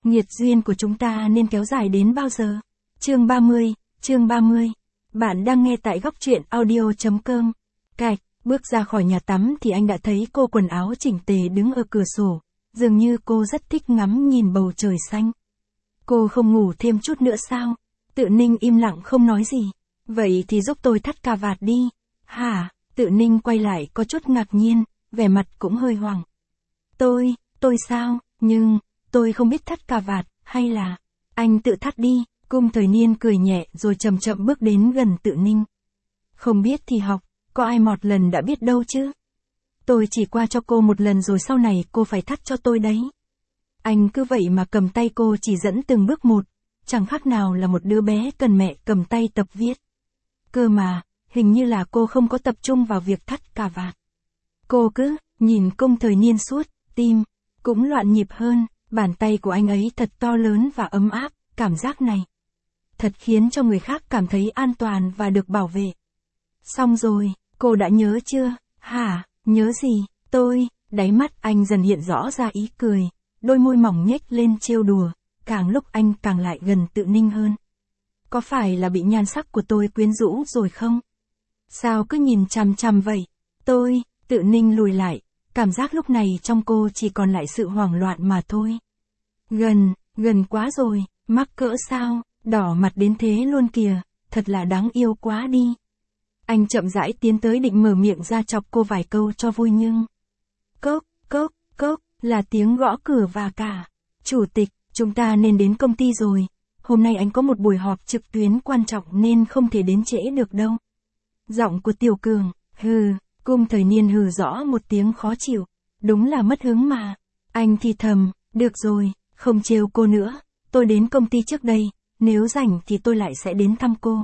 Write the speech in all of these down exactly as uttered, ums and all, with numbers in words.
nghiệt duyên của chúng ta nên kéo dài đến bao giờ? Chương ba mươi, chương ba mươi. Bạn đang nghe tại góc truyện audio chấm com. Cạch, bước ra khỏi nhà tắm thì anh đã thấy cô quần áo chỉnh tề đứng ở cửa sổ, dường như cô rất thích ngắm nhìn bầu trời xanh. Cô không ngủ thêm chút nữa sao? Tự Ninh im lặng không nói gì. Vậy thì giúp tôi thắt cà vạt đi. Hả? Tự Ninh quay lại có chút ngạc nhiên, vẻ mặt cũng hơi hoảng. Tôi, tôi sao? Nhưng, tôi không biết thắt cà vạt, hay là... Anh tự thắt đi. Cung Thời Niên cười nhẹ rồi chậm chậm bước đến gần Tự Ninh. Không biết thì học, có ai một lần đã biết đâu chứ. Tôi chỉ qua cho cô một lần rồi sau này cô phải thắt cho tôi đấy. Anh cứ vậy mà cầm tay cô chỉ dẫn từng bước một, chẳng khác nào là một đứa bé cần mẹ cầm tay tập viết. Cơ mà, hình như là cô không có tập trung vào việc thắt cà vạt. Cô cứ nhìn Cung Thời Niên suốt, tim cũng loạn nhịp hơn, bàn tay của anh ấy thật to lớn và ấm áp, cảm giác này thật khiến cho người khác cảm thấy an toàn và được bảo vệ. Xong rồi, cô đã nhớ chưa? Hả, nhớ gì? Tôi, đáy mắt anh dần hiện rõ ra ý cười, đôi môi mỏng nhếch lên trêu đùa, càng lúc anh càng lại gần Tự Ninh hơn. Có phải là bị nhan sắc của tôi quyến rũ rồi không? Sao cứ nhìn chằm chằm vậy? Tôi, Tự Ninh lùi lại, cảm giác lúc này trong cô chỉ còn lại sự hoảng loạn mà thôi. Gần, gần quá rồi, mắc cỡ sao, đỏ mặt đến thế luôn kìa, thật là đáng yêu quá đi. Anh chậm rãi tiến tới định mở miệng ra chọc cô vài câu cho vui nhưng... Cốc, cốc, cốc, là tiếng gõ cửa và cả. Chủ tịch, chúng ta nên đến công ty rồi. Hôm nay anh có một buổi họp trực tuyến quan trọng nên không thể đến trễ được đâu. Giọng của Tiểu Cường, hừ, Cung Thời Niên hừ rõ một tiếng khó chịu. Đúng là mất hứng mà. Anh thì thầm, được rồi, không trêu cô nữa. Tôi đến công ty trước đây, nếu rảnh thì tôi lại sẽ đến thăm cô.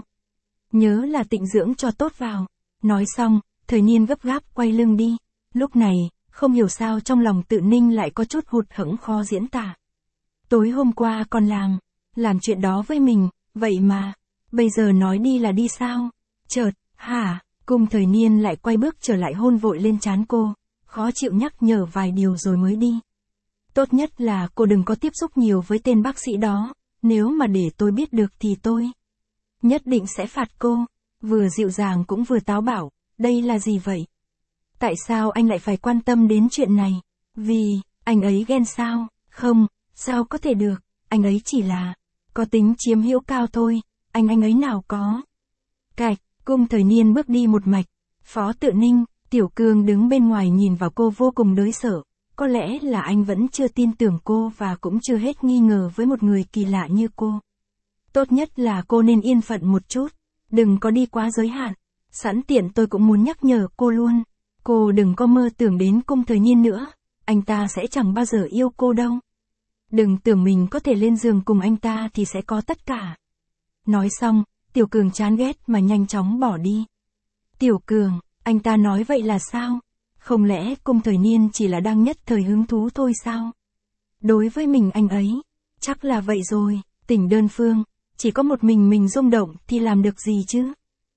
Nhớ là tịnh dưỡng cho tốt vào. Nói xong, Thời Niên gấp gáp quay lưng đi. Lúc này, không hiểu sao trong lòng Tự Ninh lại có chút hụt hẫng khó diễn tả. Tối hôm qua còn làm, làm chuyện đó với mình, vậy mà, bây giờ nói đi là đi sao? Chợt, hả, Cung Thời Niên lại quay bước trở lại hôn vội lên trán cô, khó chịu nhắc nhở vài điều rồi mới đi. Tốt nhất là cô đừng có tiếp xúc nhiều với tên bác sĩ đó, nếu mà để tôi biết được thì tôi nhất định sẽ phạt cô. Vừa dịu dàng cũng vừa táo bạo, đây là gì vậy? Tại sao anh lại phải quan tâm đến chuyện này? Vì, anh ấy ghen sao? Không, sao có thể được, anh ấy chỉ là có tính chiếm hữu cao thôi, anh anh ấy nào có. Cạch, Cung Thời Niên bước đi một mạch, Phó Tự Ninh, Tiểu Cương đứng bên ngoài nhìn vào cô vô cùng đới sợ. Có lẽ là anh vẫn chưa tin tưởng cô và cũng chưa hết nghi ngờ với một người kỳ lạ như cô. Tốt nhất là cô nên yên phận một chút, đừng có đi quá giới hạn. Sẵn tiện tôi cũng muốn nhắc nhở cô luôn, cô đừng có mơ tưởng đến Cung Thời Niên nữa, anh ta sẽ chẳng bao giờ yêu cô đâu. Đừng tưởng mình có thể lên giường cùng anh ta thì sẽ có tất cả. Nói xong, Tiểu Cường chán ghét mà nhanh chóng bỏ đi. Tiểu Cường, anh ta nói vậy là sao? Không lẽ Cung Thời Niên chỉ là đang nhất thời hứng thú thôi sao? Đối với mình anh ấy, chắc là vậy rồi, tình đơn phương, chỉ có một mình mình rung động thì làm được gì chứ?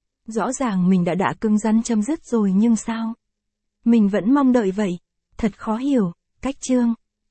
Rõ ràng mình đã đã cứng rắn chấm dứt rồi nhưng sao? Mình vẫn mong đợi vậy, thật khó hiểu, cách chương.